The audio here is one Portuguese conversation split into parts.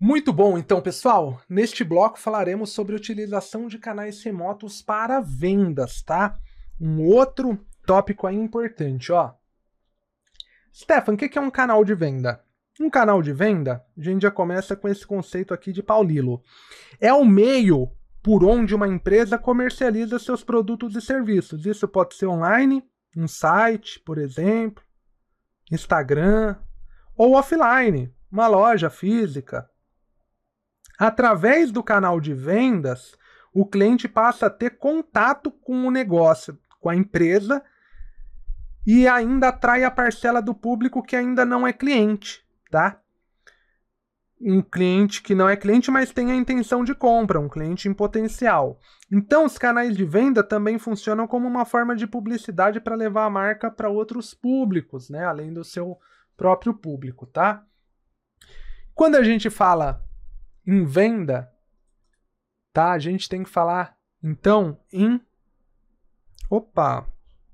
Muito bom, então, pessoal. Neste bloco falaremos sobre a utilização de canais remotos para vendas, tá? Um outro tópico aí importante, ó. Stefan, o que é um canal de venda? Um canal de venda, a gente já começa com esse conceito aqui de Paulilo. É o meio por onde uma empresa comercializa seus produtos e serviços. Isso pode ser online, um site, por exemplo, Instagram, ou offline, uma loja física. Através do canal de vendas, o cliente passa a ter contato com o negócio, com a empresa, e ainda atrai a parcela do público que ainda não é cliente, tá? Um cliente que não é cliente, mas tem a intenção de compra, um cliente em potencial. Então, os canais de venda também funcionam como uma forma de publicidade para levar a marca para outros públicos, né? Além do seu próprio público, tá? Quando a gente fala em venda, tá? A gente tem que falar, então, em... Opa!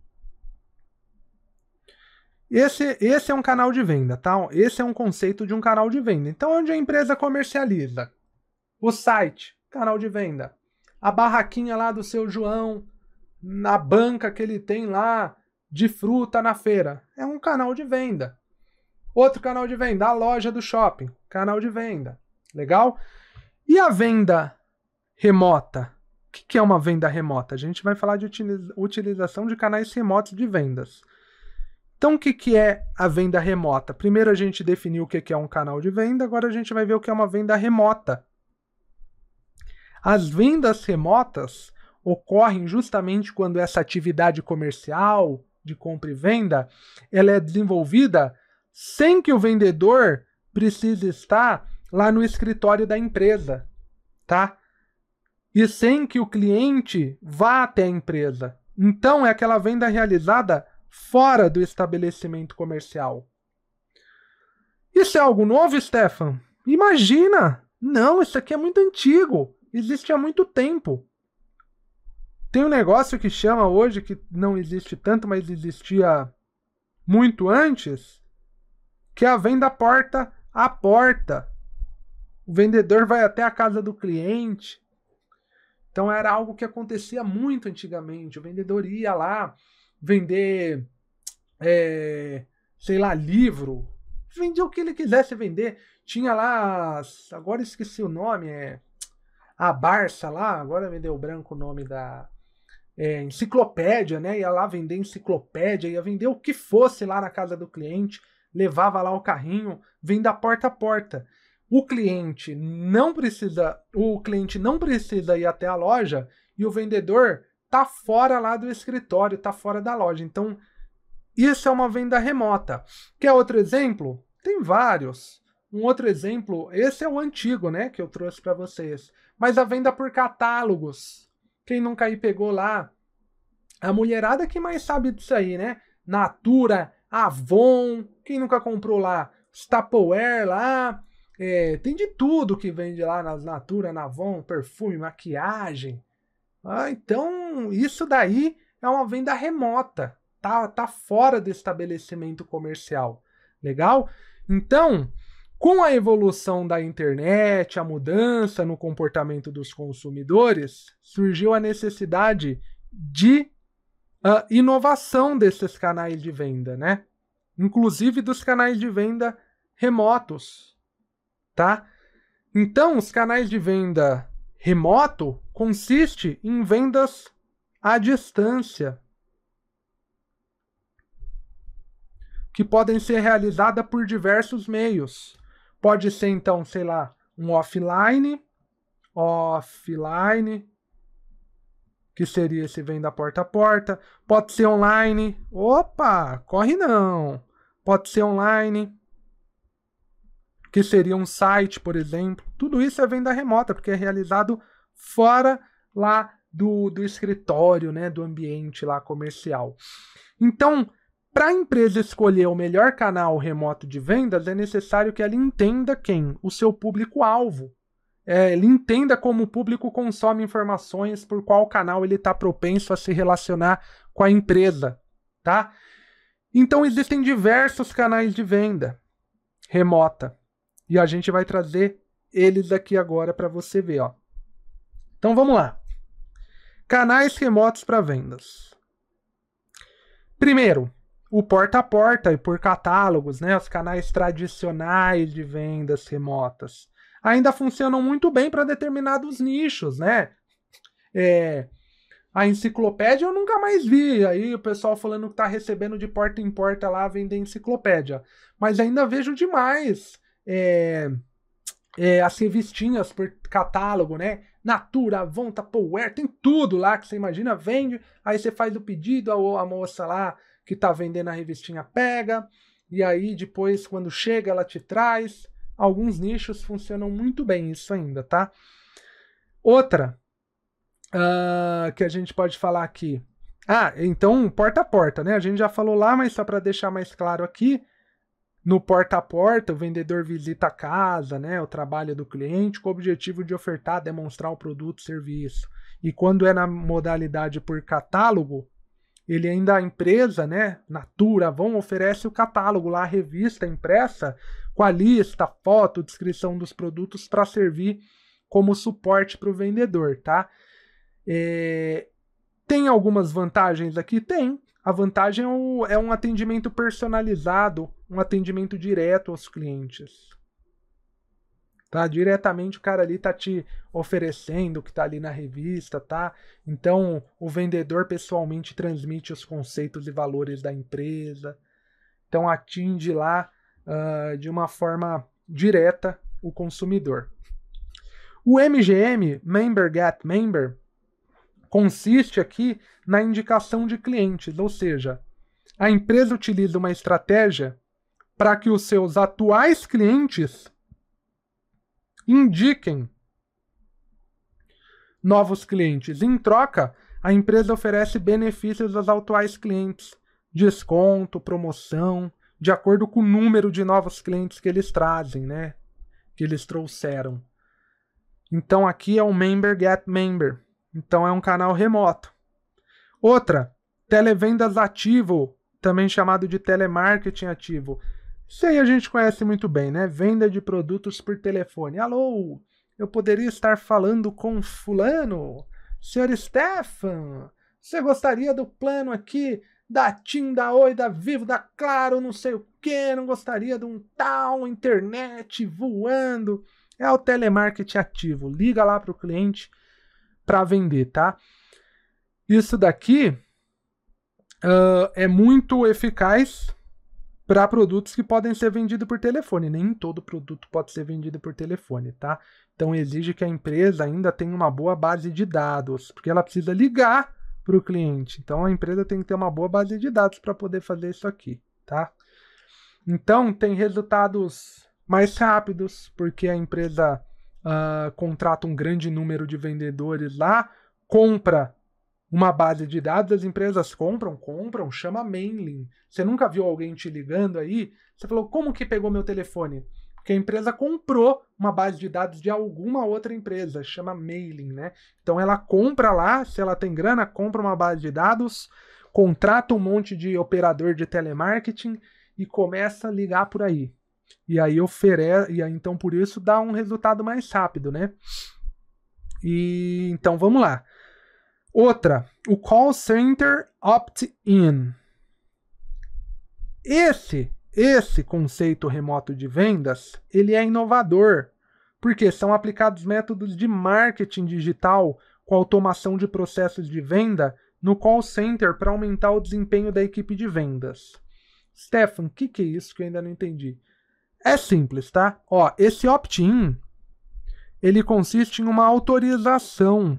Esse é um canal de venda, tá? Esse é um conceito de um canal de venda. Então, onde a empresa comercializa? O site, canal de venda. A barraquinha lá do seu João, na banca que ele tem lá, de fruta na feira. É um canal de venda. Outro canal de venda, a loja do shopping. Canal de venda. Legal? E a venda remota? O que é uma venda remota? A gente vai falar de utilização de canais remotos de vendas. Então, o que é a venda remota? Primeiro a gente definiu o que é um canal de venda, agora a gente vai ver o que é uma venda remota. As vendas remotas ocorrem justamente quando essa atividade comercial de compra e venda ela é desenvolvida sem que o vendedor precise estar lá no escritório da empresa, tá? E sem que o cliente vá até a empresa. Então, é aquela venda realizada fora do estabelecimento comercial. Isso é algo novo, Stefan? Imagina! Não, isso aqui é muito antigo. Existe há muito tempo. Tem um negócio que chama hoje, que não existe tanto, mas existia muito antes, que é a venda porta a porta. O vendedor vai até a casa do cliente. Então era algo que acontecia muito antigamente. O vendedor ia lá vender, sei lá, livro. Vendia o que ele quisesse vender. Tinha lá, agora esqueci o nome, a Barça lá, agora me deu branco o nome da enciclopédia, né? Ia lá vender enciclopédia, ia vender o que fosse lá na casa do cliente, levava lá o carrinho, venda porta a porta. O cliente não precisa ir até a loja e o vendedor tá fora lá do escritório, tá fora da loja. Então, isso é uma venda remota. Quer outro exemplo? Tem vários. Um outro exemplo, esse é o antigo, né, que eu trouxe para vocês. Mas a venda por catálogos. Quem nunca aí pegou lá? A mulherada que mais sabe disso aí, né? Natura, Avon, quem nunca comprou lá? Tupperware lá. Tem de tudo que vende lá nas Natura, na Avon, perfume, maquiagem. Então, isso daí é uma venda remota. Tá fora do estabelecimento comercial. Legal? Então, com a evolução da internet, a mudança no comportamento dos consumidores, surgiu a necessidade de inovação desses canais de venda, né? Inclusive dos canais de venda remotos, tá? Então, os canais de venda remoto consiste em vendas à distância, que podem ser realizadas por diversos meios. Pode ser, então, sei lá, um offline, que seria esse venda porta a porta. Pode ser online. Opa, corre não. Pode ser online, que seria um site, por exemplo. Tudo isso é venda remota, porque é realizado fora lá do escritório, né, do ambiente lá comercial. Então, para a empresa escolher o melhor canal remoto de vendas, é necessário que ela entenda quem? O seu público-alvo. Ele entenda como o público consome informações, por qual canal ele está propenso a se relacionar com a empresa, tá? Então, existem diversos canais de venda remota. E a gente vai trazer eles aqui agora para você ver, ó. Então vamos lá. Canais remotos para vendas. Primeiro, o porta a porta e por catálogos, né? Os canais tradicionais de vendas remotas ainda funcionam muito bem para determinados nichos, né? A enciclopédia eu nunca mais vi. Aí o pessoal falando que tá recebendo de porta em porta lá vender enciclopédia. Mas ainda vejo demais as revistinhas por catálogo, né? Natura, Avon, Tupperware, tem tudo lá que você imagina, vende. Aí você faz o pedido, a moça lá que tá vendendo a revistinha pega. E aí depois, quando chega, ela te traz. Alguns nichos funcionam muito bem isso ainda, tá? Outra que a gente pode falar aqui. Então, porta a porta, né? A gente já falou lá, mas só para deixar mais claro aqui, no porta a porta, o vendedor visita a casa, né? O trabalho do cliente, com o objetivo de ofertar, demonstrar o produto, serviço. E quando é na modalidade por catálogo, ele ainda, a empresa, né? Natura, Avon, oferece o catálogo lá, a revista impressa, com a lista, foto, descrição dos produtos para servir como suporte para o vendedor, tá? Tem algumas vantagens aqui? Tem. A vantagem é um atendimento personalizado, um atendimento direto aos clientes. Tá? Diretamente o cara ali tá te oferecendo o que tá ali na revista, tá? Então o vendedor pessoalmente transmite os conceitos e valores da empresa. Então atinge lá de uma forma direta o consumidor. O MGM, Member Get Member, consiste aqui na indicação de clientes, ou seja, a empresa utiliza uma estratégia para que os seus atuais clientes indiquem novos clientes. Em troca, a empresa oferece benefícios aos atuais clientes, desconto, promoção, de acordo com o número de novos clientes que eles trazem, né? Que eles trouxeram. Então aqui é o Member Get Member. Então é um canal remoto. Outra, televendas ativo, também chamado de telemarketing ativo. Isso aí a gente conhece muito bem, né? Venda de produtos por telefone. Alô, eu poderia estar falando com fulano? Senhor Stefan, você gostaria do plano aqui da TIM, da Oi, da Vivo, da Claro, não sei o quê? Não gostaria de um tal internet voando? É o telemarketing ativo. Liga lá para o cliente para vender, tá? Isso daqui é muito eficaz para produtos que podem ser vendidos por telefone. Nem todo produto pode ser vendido por telefone, tá? Então exige que a empresa ainda tenha uma boa base de dados, porque ela precisa ligar para o cliente. Então a empresa tem que ter uma boa base de dados para poder fazer isso aqui, tá? Então tem resultados mais rápidos, porque a empresa contrata um grande número de vendedores lá, compra uma base de dados, as empresas compram, chama mailing. Você nunca viu alguém te ligando aí? Você falou, como que pegou meu telefone? Porque a empresa comprou uma base de dados de alguma outra empresa, chama mailing, né? Então ela compra lá, se ela tem grana, compra uma base de dados, contrata um monte de operador de telemarketing e começa a ligar por aí. E aí então por isso dá um resultado mais rápido, né? E então vamos lá. Outra, o call center opt-in. Esse conceito remoto de vendas, ele é inovador, porque são aplicados métodos de marketing digital com automação de processos de venda no call center para aumentar o desempenho da equipe de vendas. Stefan, o que é isso que eu ainda não entendi? É simples, tá? Ó, esse opt-in, ele consiste em uma autorização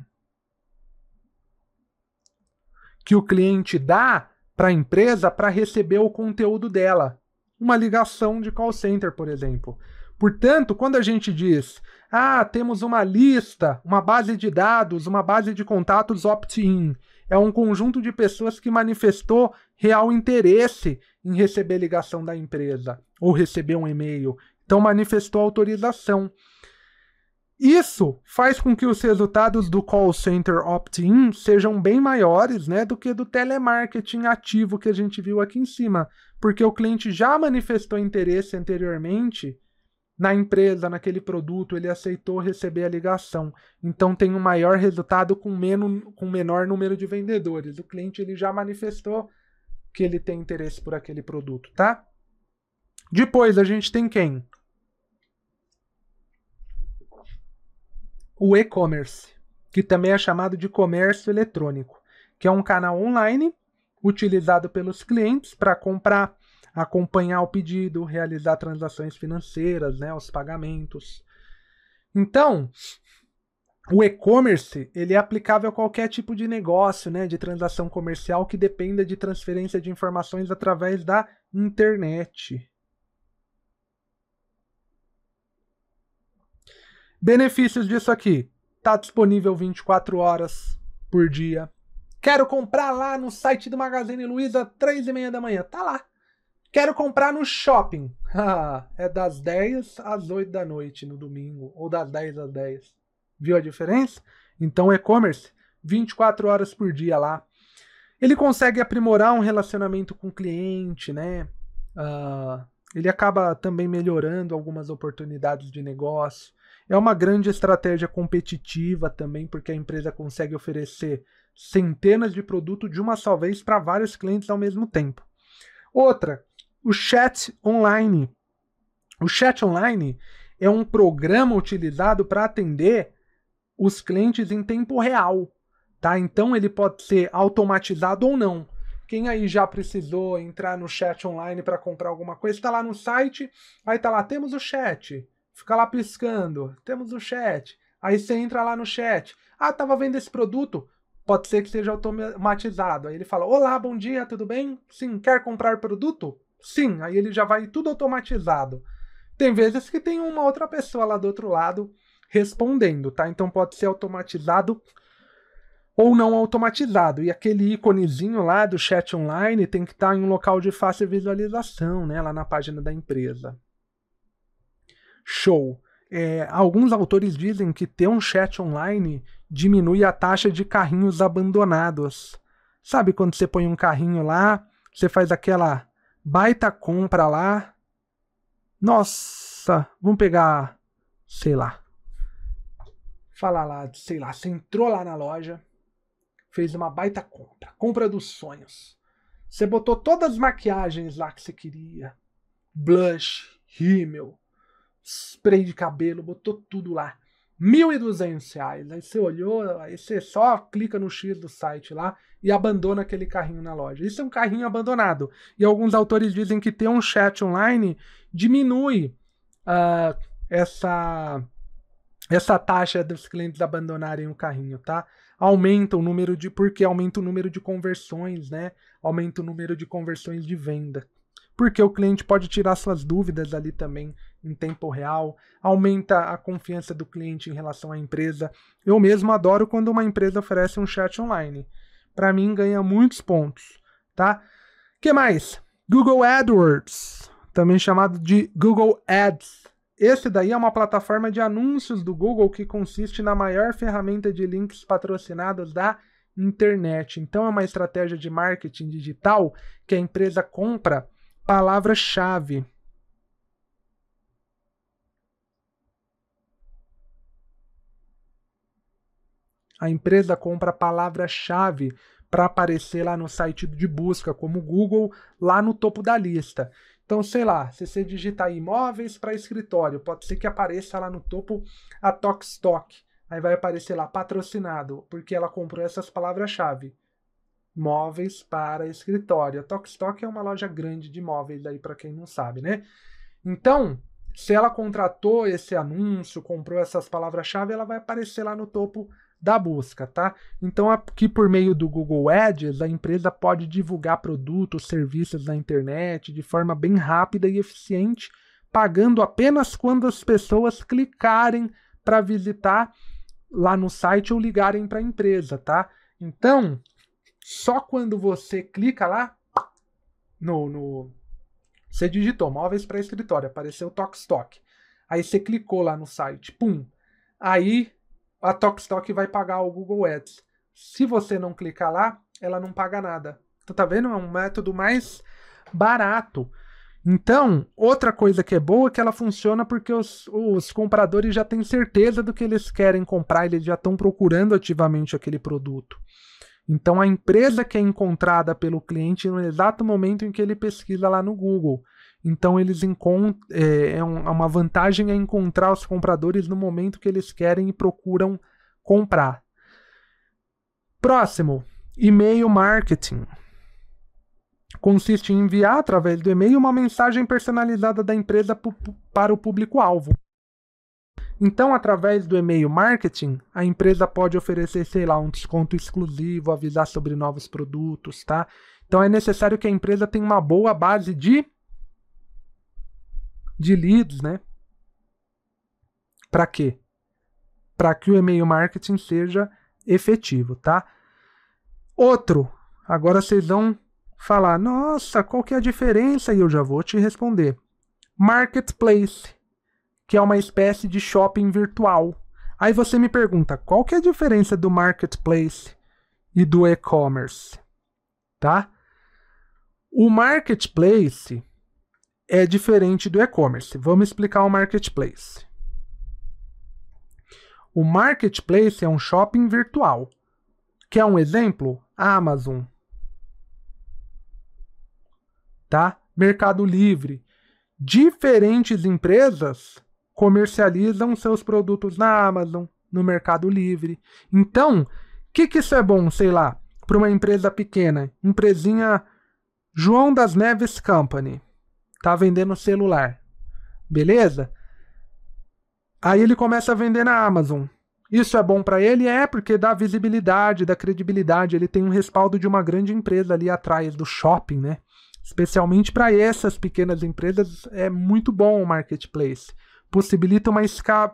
que o cliente dá para a empresa para receber o conteúdo dela. Uma ligação de call center, por exemplo. Portanto, quando a gente diz, temos uma lista, uma base de dados, uma base de contatos opt-in, é um conjunto de pessoas que manifestou real interesse em receber ligação da empresa ou receber um e-mail. Então manifestou autorização. Isso faz com que os resultados do call center opt-in sejam bem maiores, né, do que do telemarketing ativo que a gente viu aqui em cima, porque o cliente já manifestou interesse anteriormente na empresa, naquele produto, ele aceitou receber a ligação. Então tem um maior resultado com menor número de vendedores. O cliente ele já manifestou que ele tem interesse por aquele produto, tá? Depois a gente tem quem? O e-commerce, que também é chamado de comércio eletrônico, que é um canal online utilizado pelos clientes para comprar, acompanhar o pedido, realizar transações financeiras, né, os pagamentos. Então, o e-commerce ele é aplicável a qualquer tipo de negócio, né, de transação comercial que dependa de transferência de informações através da internet. Benefícios disso aqui. Está disponível 24 horas por dia. Quero comprar lá no site do Magazine Luiza 3h30 da manhã. Tá lá. Quero comprar no shopping. É das 10 às 8 da noite no domingo. Ou das 10 às 10. Viu a diferença? Então, e-commerce, 24 horas por dia lá. Ele consegue aprimorar um relacionamento com o cliente, né? Ele acaba também melhorando algumas oportunidades de negócio. É uma grande estratégia competitiva também, porque a empresa consegue oferecer centenas de produtos de uma só vez para vários clientes ao mesmo tempo. Outra, o chat online. O chat online é um programa utilizado para atender os clientes em tempo real, tá? Então ele pode ser automatizado ou não. Quem aí já precisou entrar no chat online para comprar alguma coisa, está lá no site, aí está lá, temos o chat. Fica lá piscando, temos o chat. Aí você entra lá no chat. Tava vendo esse produto. Pode ser que seja automatizado. Aí ele fala, olá, bom dia, tudo bem? Sim, quer comprar produto? Sim, aí ele já vai tudo automatizado. Tem vezes que tem uma outra pessoa lá do outro lado respondendo, tá? Então pode ser automatizado ou não automatizado. E aquele íconezinho lá do chat online tem que estar em um local de fácil visualização, né? Lá na página da empresa. Show. Alguns autores dizem que ter um chat online diminui a taxa de carrinhos abandonados. Sabe quando você põe um carrinho lá, você faz aquela baita compra lá. Nossa, vamos pegar, sei lá. Falar lá, sei lá, você entrou lá na loja, fez uma baita compra, compra dos sonhos. Você botou todas as maquiagens lá que você queria. Blush, rímel, spray de cabelo, botou tudo lá. R$ 1.200. Aí você olhou, aí você só clica no X do site lá e abandona aquele carrinho na loja. Isso é um carrinho abandonado. E alguns autores dizem que ter um chat online diminui essa taxa dos clientes abandonarem o carrinho, tá? Aumenta o número de... Porque aumenta o número de conversões, né? Aumenta o número de conversões de venda. Porque o cliente pode tirar suas dúvidas ali também em tempo real, aumenta a confiança do cliente em relação à empresa. Eu mesmo adoro quando uma empresa oferece um chat online. Para mim, ganha muitos pontos, tá? Que mais? Google AdWords, também chamado de Google Ads. Esse daí é uma plataforma de anúncios do Google que consiste na maior ferramenta de links patrocinados da internet. Então é uma estratégia de marketing digital que a empresa compra palavra-chave. A empresa compra palavra-chave para aparecer lá no site de busca, como o Google, lá no topo da lista. Então, sei lá, se você digitar imóveis para escritório, pode ser que apareça lá no topo a Tokstok. Aí vai aparecer lá patrocinado, porque ela comprou essas palavras-chave. Móveis para escritório. A Tokstok é uma loja grande de móveis aí para quem não sabe, né? Então, se ela contratou esse anúncio, comprou essas palavras-chave, ela vai aparecer lá no topo da busca, tá? Então, aqui por meio do Google Ads, a empresa pode divulgar produtos, serviços na internet de forma bem rápida e eficiente, pagando apenas quando as pessoas clicarem para visitar lá no site ou ligarem para a empresa, tá? Então, só quando você clica lá você digitou móveis para escritório, apareceu o Tokstok. Aí você clicou lá no site, pum. Aí a Tokstok vai pagar o Google Ads. Se você não clicar lá, ela não paga nada. Então tá vendo? É um método mais barato. Então, outra coisa que é boa é que ela funciona porque os compradores já têm certeza do que eles querem comprar, eles já estão procurando ativamente aquele produto. Então, a empresa que é encontrada pelo cliente no exato momento em que ele pesquisa lá no Google. Então, eles uma vantagem é encontrar os compradores no momento que eles querem e procuram comprar. Próximo, e-mail marketing. Consiste em enviar, através do e-mail, uma mensagem personalizada da empresa para o público-alvo. Então, através do e-mail marketing, a empresa pode oferecer, sei lá, um desconto exclusivo, avisar sobre novos produtos, tá? Então, é necessário que a empresa tenha uma boa base de leads, né? Para quê? Para que o e-mail marketing seja efetivo, tá? Outro, agora vocês vão falar, nossa, qual que é a diferença? E eu já vou te responder. Marketplace, que é uma espécie de shopping virtual. Aí você me pergunta, qual que é a diferença do marketplace e do e-commerce? Tá? O marketplace é diferente do e-commerce. Vamos explicar o marketplace. O marketplace é um shopping virtual. Quer um exemplo? Amazon. Tá? Mercado Livre. Diferentes empresas comercializam seus produtos na Amazon, no Mercado Livre. Então, o que isso é bom, sei lá, para uma empresa pequena? Empresinha João das Neves Company. Tá vendendo celular. Beleza? Aí ele começa a vender na Amazon. Isso é bom para ele? É, porque dá visibilidade, dá credibilidade. Ele tem um respaldo de uma grande empresa ali atrás do shopping, né? Especialmente para essas pequenas empresas, é muito bom o marketplace. Possibilita uma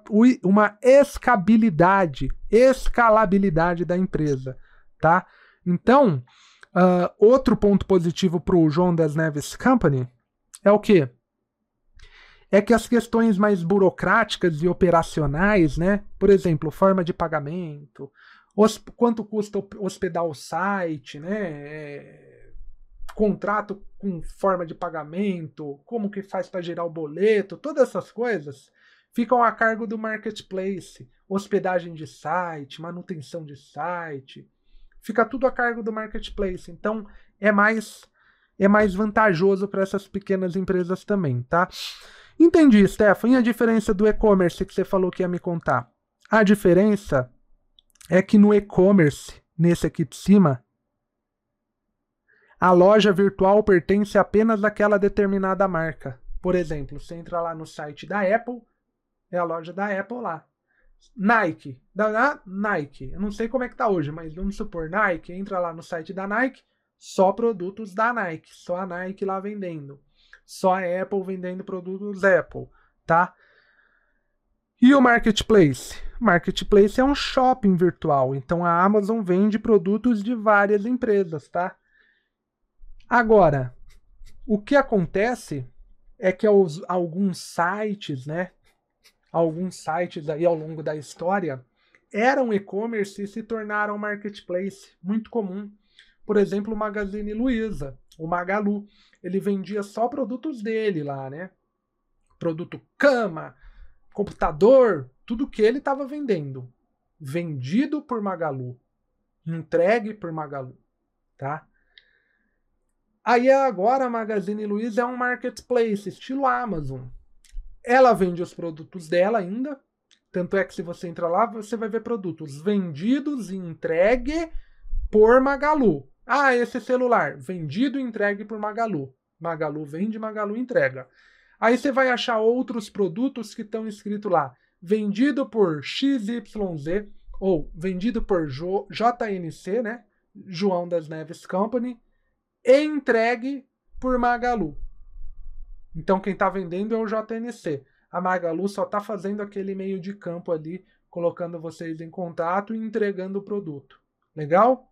escalabilidade da empresa, tá? Então, outro ponto positivo para o João das Neves Company é o quê? É que as questões mais burocráticas e operacionais, né? Por exemplo, forma de pagamento, quanto custa hospedar o site, né? Contrato com forma de pagamento, como que faz para gerar o boleto, todas essas coisas ficam a cargo do marketplace. Hospedagem de site, manutenção de site, fica tudo a cargo do marketplace. Então é mais vantajoso para essas pequenas empresas também, tá? Entendi, Stefan. E a diferença do e-commerce que você falou que ia me contar? A diferença é que no e-commerce, nesse aqui de cima, a loja virtual pertence apenas àquela determinada marca. Por exemplo, você entra lá no site da Apple, é a loja da Apple lá. Nike, Nike. Eu não sei como é que tá hoje, mas vamos supor, Nike, entra lá no site da Nike, só produtos da Nike, só a Nike lá vendendo. Só a Apple vendendo produtos Apple, tá? E o Marketplace? Marketplace é um shopping virtual, então a Amazon vende produtos de várias empresas, tá? Agora, o que acontece é que alguns sites, né? Alguns sites aí ao longo da história eram e-commerce e se tornaram marketplace, muito comum. Por exemplo, o Magazine Luiza, o Magalu, ele vendia só produtos dele lá, né? Produto cama, computador, tudo que ele estava vendendo. Vendido por Magalu, entregue por Magalu, tá? Aí agora a Magazine Luiza é um marketplace, estilo Amazon. Ela vende os produtos dela ainda, tanto é que se você entrar lá, você vai ver produtos vendidos e entregue por Magalu. Ah, esse celular, vendido e entregue por Magalu. Magalu vende, Magalu entrega. Aí você vai achar outros produtos que estão escritos lá, vendido por XYZ, ou vendido por JNC, né? João das Neves Company, e entregue por Magalu. Então quem está vendendo é o JNC. A Magalu só está fazendo aquele meio de campo ali, colocando vocês em contato e entregando o produto. Legal?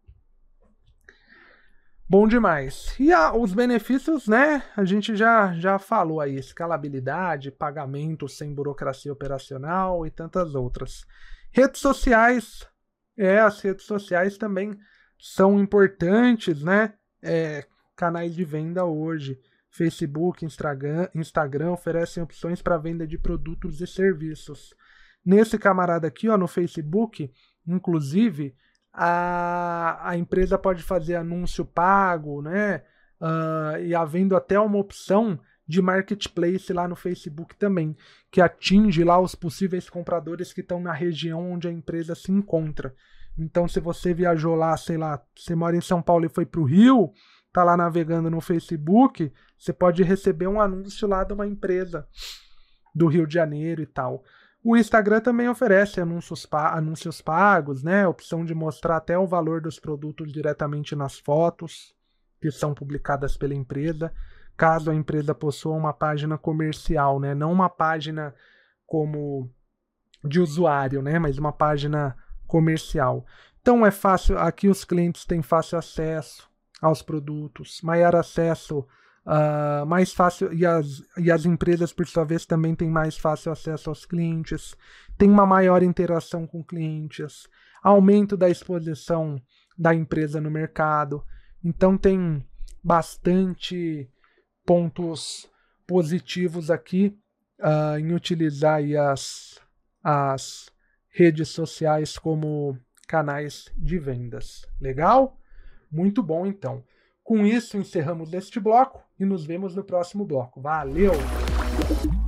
Bom demais. E os benefícios, né? A gente já falou aí. Escalabilidade, pagamento sem burocracia operacional e tantas outras. Redes sociais. As redes sociais também são importantes, né? Canais de venda hoje. Facebook, Instagram oferecem opções para venda de produtos e serviços. Nesse camarada aqui, ó, no Facebook, inclusive, a empresa pode fazer anúncio pago, né? E havendo até uma opção de marketplace lá no Facebook também, que atinge lá os possíveis compradores que estão na região onde a empresa se encontra. Então, se você viajou lá, sei lá, você mora em São Paulo e foi para o Rio, tá lá navegando no Facebook, você pode receber um anúncio lá de uma empresa do Rio de Janeiro e tal. O Instagram também oferece anúncios pagos, né? Opção de mostrar até o valor dos produtos diretamente nas fotos que são publicadas pela empresa, caso a empresa possua uma página comercial, né? Não uma página como de usuário, né? Mas uma página comercial. Então é fácil, aqui os clientes têm fácil acesso aos produtos, maior acesso, mais fácil, e as empresas, por sua vez, também têm mais fácil acesso aos clientes, tem uma maior interação com clientes, aumento da exposição da empresa no mercado. Então tem bastante pontos positivos aqui em utilizar aí as redes sociais como canais de vendas. Legal? Muito bom, então. Com isso, encerramos este bloco e nos vemos no próximo bloco. Valeu!